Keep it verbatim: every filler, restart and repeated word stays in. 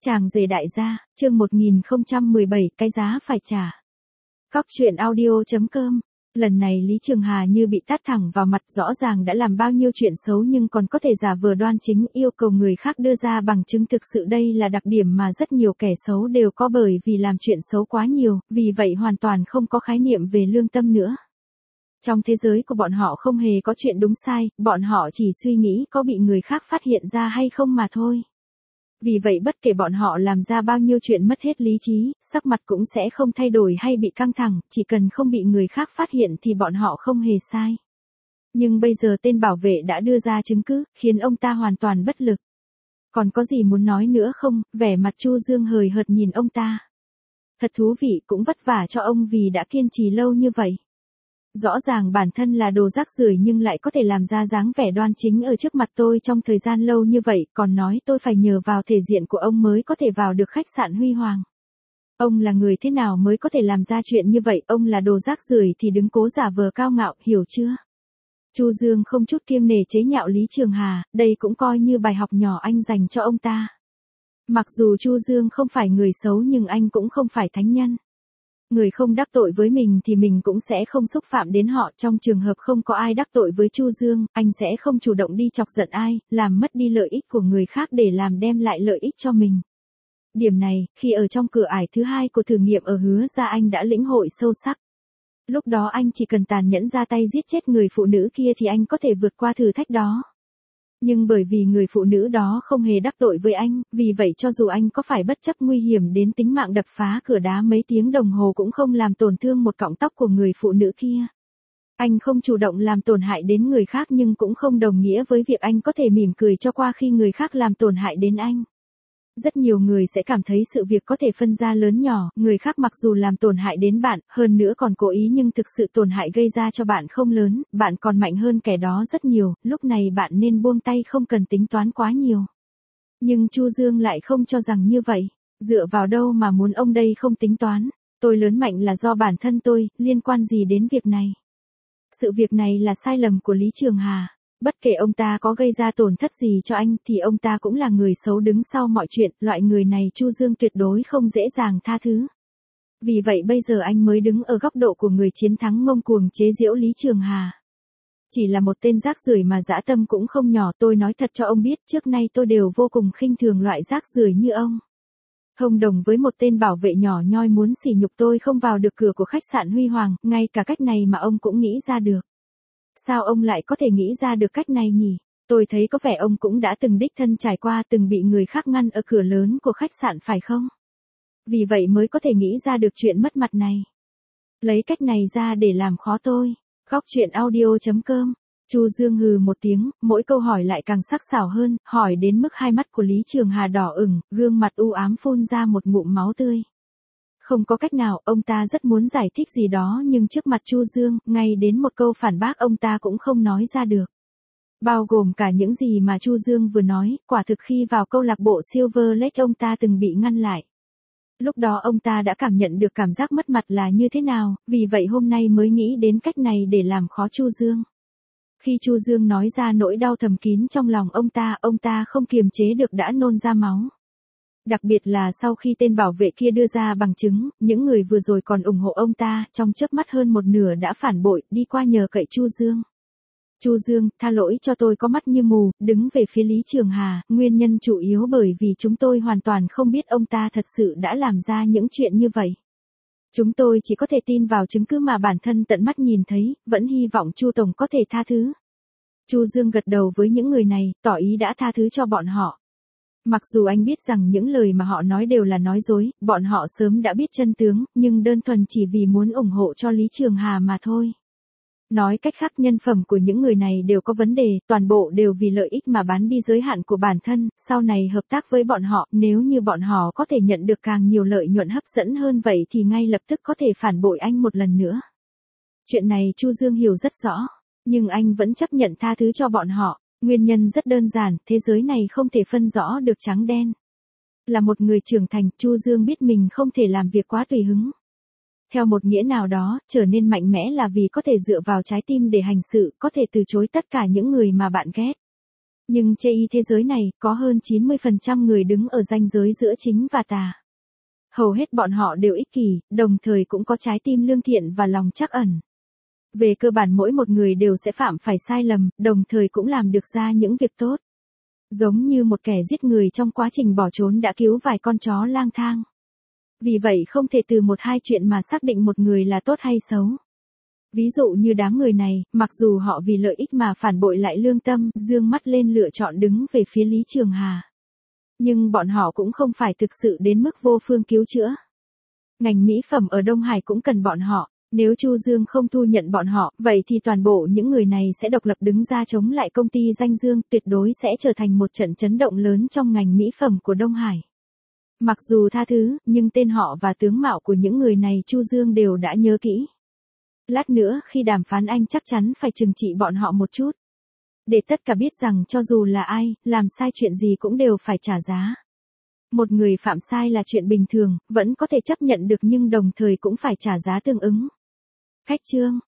Chàng rể đại gia, chương một nghìn không trăm mười bảy, cái giá phải trả. Cóc truyện audio chấm com. Lần này Lý Trường Hà như bị tát thẳng vào mặt, rõ ràng đã làm bao nhiêu chuyện xấu nhưng còn có thể giả vờ đoan chính, yêu cầu người khác đưa ra bằng chứng. Thực sự đây là đặc điểm mà rất nhiều kẻ xấu đều có, bởi vì làm chuyện xấu quá nhiều, vì vậy hoàn toàn không có khái niệm về lương tâm nữa. Trong thế giới của bọn họ không hề có chuyện đúng sai, bọn họ chỉ suy nghĩ có bị người khác phát hiện ra hay không mà thôi. Vì vậy bất kể bọn họ làm ra bao nhiêu chuyện mất hết lý trí, sắc mặt cũng sẽ không thay đổi hay bị căng thẳng, chỉ cần không bị người khác phát hiện thì bọn họ không hề sai. Nhưng bây giờ tên bảo vệ đã đưa ra chứng cứ, khiến ông ta hoàn toàn bất lực. Còn có gì muốn nói nữa không? Vẻ mặt Chu Dương hời hợt nhìn ông ta. Thật thú vị, cũng vất vả cho ông vì đã kiên trì lâu như vậy. Rõ ràng bản thân là đồ rác rưởi nhưng lại có thể làm ra dáng vẻ đoan chính ở trước mặt tôi trong thời gian lâu như vậy, còn nói tôi phải nhờ vào thể diện của ông mới có thể vào được khách sạn Huy Hoàng. Ông là người thế nào mới có thể làm ra chuyện như vậy? Ông là đồ rác rưởi thì đứng cố giả vờ cao ngạo, hiểu chưa? Chu Dương không chút kiêng nể chế nhạo Lý Trường Hà, đây cũng coi như bài học nhỏ anh dành cho ông ta. Mặc dù Chu Dương không phải người xấu nhưng anh cũng không phải thánh nhân. Người không đắc tội với mình thì mình cũng sẽ không xúc phạm đến họ. Trong trường hợp không có ai đắc tội với Chu Dương, anh sẽ không chủ động đi chọc giận ai, làm mất đi lợi ích của người khác để làm đem lại lợi ích cho mình. Điểm này, khi ở trong cửa ải thứ hai của thử nghiệm ở Hứa Gia anh đã lĩnh hội sâu sắc. Lúc đó anh chỉ cần tàn nhẫn ra tay giết chết người phụ nữ kia thì anh có thể vượt qua thử thách đó. Nhưng bởi vì người phụ nữ đó không hề đắc tội với anh, vì vậy cho dù anh có phải bất chấp nguy hiểm đến tính mạng đập phá cửa đá mấy tiếng đồng hồ cũng không làm tổn thương một cọng tóc của người phụ nữ kia. Anh không chủ động làm tổn hại đến người khác nhưng cũng không đồng nghĩa với việc anh có thể mỉm cười cho qua khi người khác làm tổn hại đến anh. Rất nhiều người sẽ cảm thấy sự việc có thể phân ra lớn nhỏ, người khác mặc dù làm tổn hại đến bạn, hơn nữa còn cố ý nhưng thực sự tổn hại gây ra cho bạn không lớn, bạn còn mạnh hơn kẻ đó rất nhiều, lúc này bạn nên buông tay không cần tính toán quá nhiều. Nhưng Chu Dương lại không cho rằng như vậy, dựa vào đâu mà muốn ông đây không tính toán, tôi lớn mạnh là do bản thân tôi, liên quan gì đến việc này. Sự việc này là sai lầm của Lý Trường Hà. Bất kể ông ta có gây ra tổn thất gì cho anh thì ông ta cũng là người xấu đứng sau mọi chuyện, loại người này Chu Dương tuyệt đối không dễ dàng tha thứ. Vì vậy bây giờ anh mới đứng ở góc độ của người chiến thắng ngông cuồng chế giễu Lý Trường Hà. Chỉ là một tên rác rưởi mà dã tâm cũng không nhỏ, tôi nói thật cho ông biết, trước nay tôi đều vô cùng khinh thường loại rác rưởi như ông. Thông đồng với một tên bảo vệ nhỏ nhoi muốn sỉ nhục tôi không vào được cửa của khách sạn Huy Hoàng, ngay cả cách này mà ông cũng nghĩ ra được. Sao ông lại có thể nghĩ ra được cách này nhỉ? Tôi thấy có vẻ ông cũng đã từng đích thân trải qua, từng bị người khác ngăn ở cửa lớn của khách sạn phải không? Vì vậy mới có thể nghĩ ra được chuyện mất mặt này. Lấy cách này ra để làm khó tôi. Góc truyện audio chấm com. Chu Dương hừ một tiếng, mỗi câu hỏi lại càng sắc sảo hơn, hỏi đến mức hai mắt của Lý Trường Hà đỏ ửng, gương mặt u ám phun ra một ngụm máu tươi. Không có cách nào, ông ta rất muốn giải thích gì đó nhưng trước mặt Chu Dương, ngay đến một câu phản bác ông ta cũng không nói ra được. Bao gồm cả những gì mà Chu Dương vừa nói, quả thực khi vào câu lạc bộ Silver Lake ông ta từng bị ngăn lại. Lúc đó ông ta đã cảm nhận được cảm giác mất mặt là như thế nào, vì vậy hôm nay mới nghĩ đến cách này để làm khó Chu Dương. Khi Chu Dương nói ra nỗi đau thầm kín trong lòng ông ta, ông ta không kiềm chế được đã nôn ra máu. Đặc biệt là sau khi tên bảo vệ kia đưa ra bằng chứng, những người vừa rồi còn ủng hộ ông ta, trong chớp mắt hơn một nửa đã phản bội, đi qua nhờ cậy Chu Dương. Chu Dương, tha lỗi cho tôi có mắt như mù, đứng về phía Lý Trường Hà, nguyên nhân chủ yếu bởi vì chúng tôi hoàn toàn không biết ông ta thật sự đã làm ra những chuyện như vậy. Chúng tôi chỉ có thể tin vào chứng cứ mà bản thân tận mắt nhìn thấy, vẫn hy vọng Chu Tổng có thể tha thứ. Chu Dương gật đầu với những người này, tỏ ý đã tha thứ cho bọn họ. Mặc dù anh biết rằng những lời mà họ nói đều là nói dối, bọn họ sớm đã biết chân tướng, nhưng đơn thuần chỉ vì muốn ủng hộ cho Lý Trường Hà mà thôi. Nói cách khác, nhân phẩm của những người này đều có vấn đề, toàn bộ đều vì lợi ích mà bán đi giới hạn của bản thân, sau này hợp tác với bọn họ, nếu như bọn họ có thể nhận được càng nhiều lợi nhuận hấp dẫn hơn vậy thì ngay lập tức có thể phản bội anh một lần nữa. Chuyện này Chu Dương hiểu rất rõ, nhưng anh vẫn chấp nhận tha thứ cho bọn họ. Nguyên nhân rất đơn giản, thế giới này không thể phân rõ được trắng đen. Là một người trưởng thành, Chu Dương biết mình không thể làm việc quá tùy hứng. Theo một nghĩa nào đó, trở nên mạnh mẽ là vì có thể dựa vào trái tim để hành sự, có thể từ chối tất cả những người mà bạn ghét. Nhưng chê y thế giới này, có hơn chín mươi phần trăm người đứng ở ranh giới giữa chính và tà. Hầu hết bọn họ đều ích kỷ, đồng thời cũng có trái tim lương thiện và lòng trắc ẩn. Về cơ bản mỗi một người đều sẽ phạm phải sai lầm, đồng thời cũng làm được ra những việc tốt. Giống như một kẻ giết người trong quá trình bỏ trốn đã cứu vài con chó lang thang. Vì vậy không thể từ một hai chuyện mà xác định một người là tốt hay xấu. Ví dụ như đám người này, mặc dù họ vì lợi ích mà phản bội lại lương tâm, dương mắt lên lựa chọn đứng về phía Lý Trường Hà. Nhưng bọn họ cũng không phải thực sự đến mức vô phương cứu chữa. Ngành mỹ phẩm ở Đông Hải cũng cần bọn họ. Nếu Chu Dương không thu nhận bọn họ, vậy thì toàn bộ những người này sẽ độc lập đứng ra chống lại công ty danh Dương, tuyệt đối sẽ trở thành một trận chấn động lớn trong ngành mỹ phẩm của Đông Hải. Mặc dù tha thứ, nhưng tên họ và tướng mạo của những người này Chu Dương đều đã nhớ kỹ. Lát nữa khi đàm phán anh chắc chắn phải trừng trị bọn họ một chút. Để tất cả biết rằng cho dù là ai, làm sai chuyện gì cũng đều phải trả giá. Một người phạm sai là chuyện bình thường, vẫn có thể chấp nhận được nhưng đồng thời cũng phải trả giá tương ứng. Khách trương